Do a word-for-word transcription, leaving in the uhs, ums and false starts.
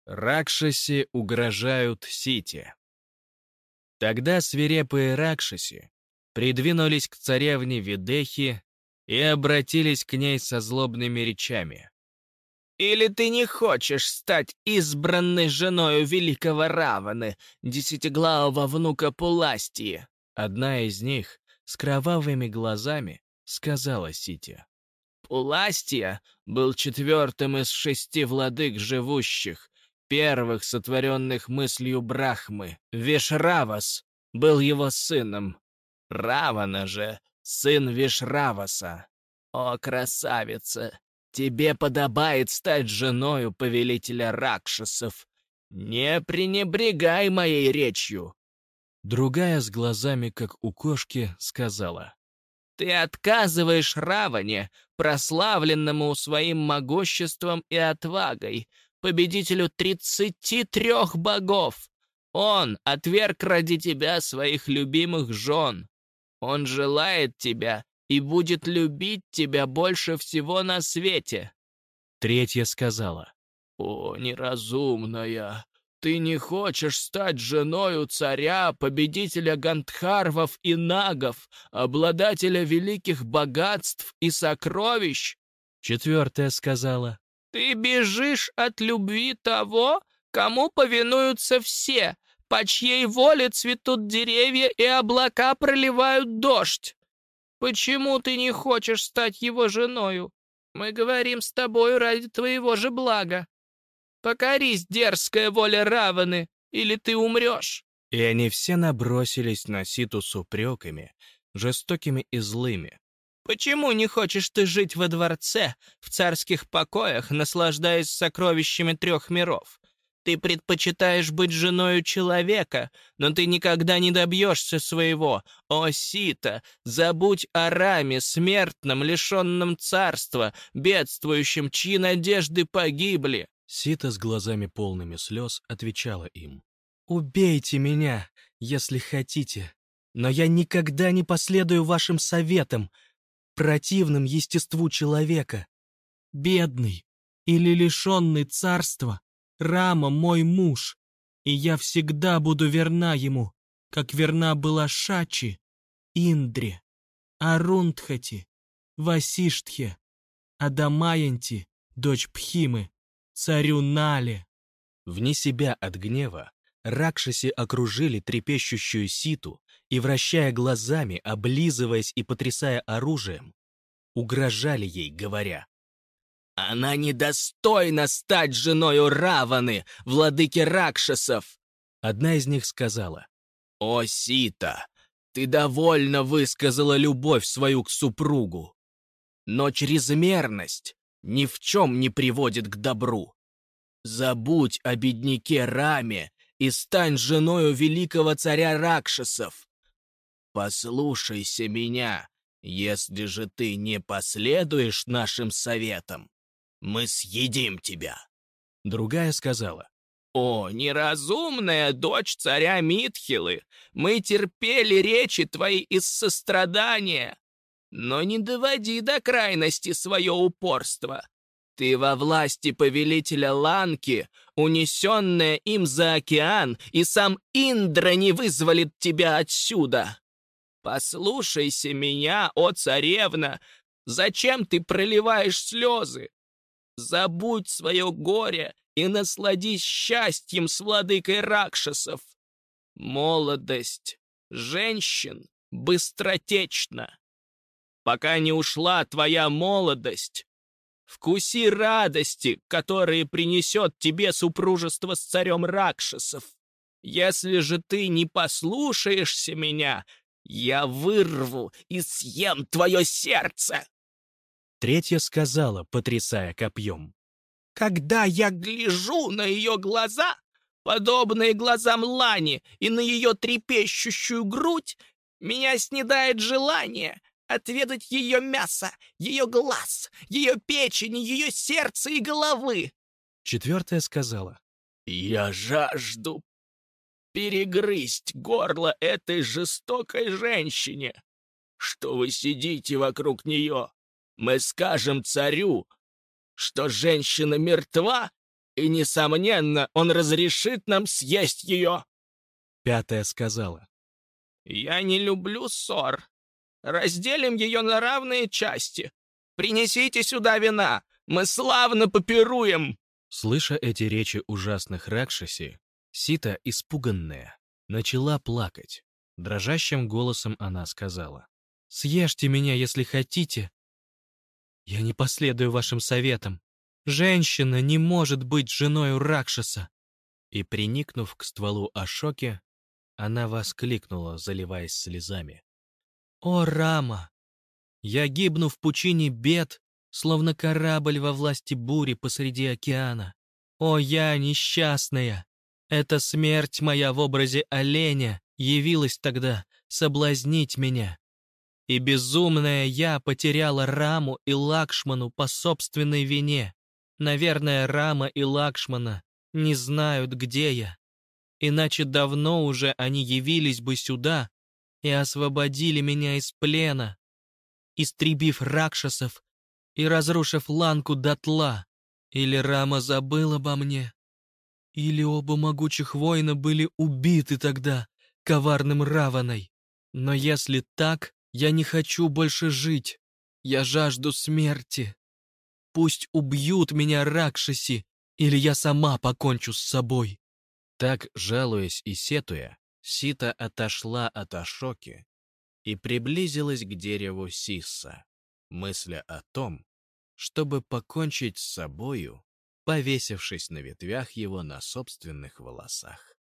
Ракшаси угрожают Сите. Тогда свирепые Ракшаси придвинулись к царевне Видехи и обратились к ней со злобными речами. «Или ты не хочешь стать избранной женою великого Раваны, десятиглавого внука Пуластии?» Одна из них с кровавыми глазами сказала Сите. Пуластия был четвертым из шести владык живущих, первых, сотворенных мыслью Брахмы. Вишравас был его сыном. Равана же — сын Вишраваса. О, красавица! Тебе подобает стать женою повелителя Ракшасов. Не пренебрегай моей речью. Другая с глазами, как у кошки, сказала. Ты отказываешь Раване, прославленному своим могуществом и отвагой, победителю тридцати трех богов. Он отверг ради тебя своих любимых жен. Он желает тебя и будет любить тебя больше всего на свете. Третья сказала. О, неразумная! Ты не хочешь стать женою царя, победителя Гандхарвов и Нагов, обладателя великих богатств и сокровищ? Четвертая сказала. Ты бежишь от любви того, кому повинуются все, по чьей воле цветут деревья и облака проливают дождь. Почему ты не хочешь стать его женою? Мы говорим с тобою ради твоего же блага. Покорись, дерзкая воля Раваны, или ты умрешь!» И они все набросились на Ситу с упреками, жестокими и злыми. «Почему не хочешь ты жить во дворце, в царских покоях, наслаждаясь сокровищами трех миров? Ты предпочитаешь быть женою человека, но ты никогда не добьешься своего. О, Сита, забудь о Раме, смертном, лишенном царства, бедствующем, чьи надежды погибли!» Сита с глазами полными слез отвечала им. «Убейте меня, если хотите, но я никогда не последую вашим советам, противным естеству человека. Бедный или лишенный царства, Рама мой муж, и я всегда буду верна ему, как верна была Шачи, Индре, Арундхати, Васиштхе, Адамаянти, дочь Пхимы, царю Нале». Вне себя от гнева Ракшаси окружили трепещущую Ситу и, вращая глазами, облизываясь и потрясая оружием, угрожали ей, говоря: «Она недостойна стать женою Раваны, владыки Ракшасов!» Одна из них сказала: «О, Сита, ты довольно высказала любовь свою к супругу, но чрезмерность ни в чем не приводит к добру. Забудь о бедняке Раме и стань женою великого царя Ракшасов. Послушайся меня, если же ты не последуешь нашим советам, мы съедим тебя». Другая сказала: «О, неразумная дочь царя Митхилы, мы терпели речи твои из сострадания, но не доводи до крайности свое упорство. Ты во власти повелителя Ланки, унесенная им за океан, и сам Индра не вызволит тебя отсюда. Послушайся меня, о царевна, зачем ты проливаешь слезы? Забудь свое горе и насладись счастьем с владыкой Ракшасов. Молодость женщин быстротечна. Пока не ушла твоя молодость, вкуси радости, которые принесет тебе супружество с царем Ракшасов. Если же ты не послушаешься меня, я вырву и съем твое сердце». Третья сказала, потрясая копьем: «Когда я гляжу на ее глаза, подобные глазам Лани, и на ее трепещущую грудь, меня снедает желание отведать ее мясо, ее глаз, ее печени, ее сердца и головы». Четвертая сказала: «Я жажду перегрызть горло этой жестокой женщине. Что вы сидите вокруг нее? Мы скажем царю, что женщина мертва, и, несомненно, он разрешит нам съесть ее. Пятая сказала. Я не люблю ссор. Разделим ее на равные части. Принесите сюда вина, мы славно попируем. Слыша эти речи ужасных Ракшаси, Сита, испуганная, начала плакать. Дрожащим голосом она сказала: «Съешьте меня, если хотите. Я не последую вашим советам. Женщина не может быть женой Ракшаса». И, приникнув к стволу Ашоки, она воскликнула, заливаясь слезами: «О, Рама! Я гибну в пучине бед, словно корабль во власти бури посреди океана. О, я несчастная! Эта смерть моя в образе оленя явилась тогда соблазнить меня. И безумная я потеряла Раму и Лакшману по собственной вине. Наверное, Рама и Лакшмана не знают, где я. Иначе давно уже они явились бы сюда и освободили меня из плена, истребив ракшасов и разрушив Ланку дотла. Или Рама забыл обо мне, или оба могучих воина были убиты тогда коварным Раваной. Но если так, я не хочу больше жить. Я жажду смерти. Пусть убьют меня ракшаси, или я сама покончу с собой». Так, жалуясь и сетуя, Сита отошла от Ашоки и приблизилась к дереву Сисса, мысля о том, чтобы покончить с собою, повесившись на ветвях его на собственных волосах.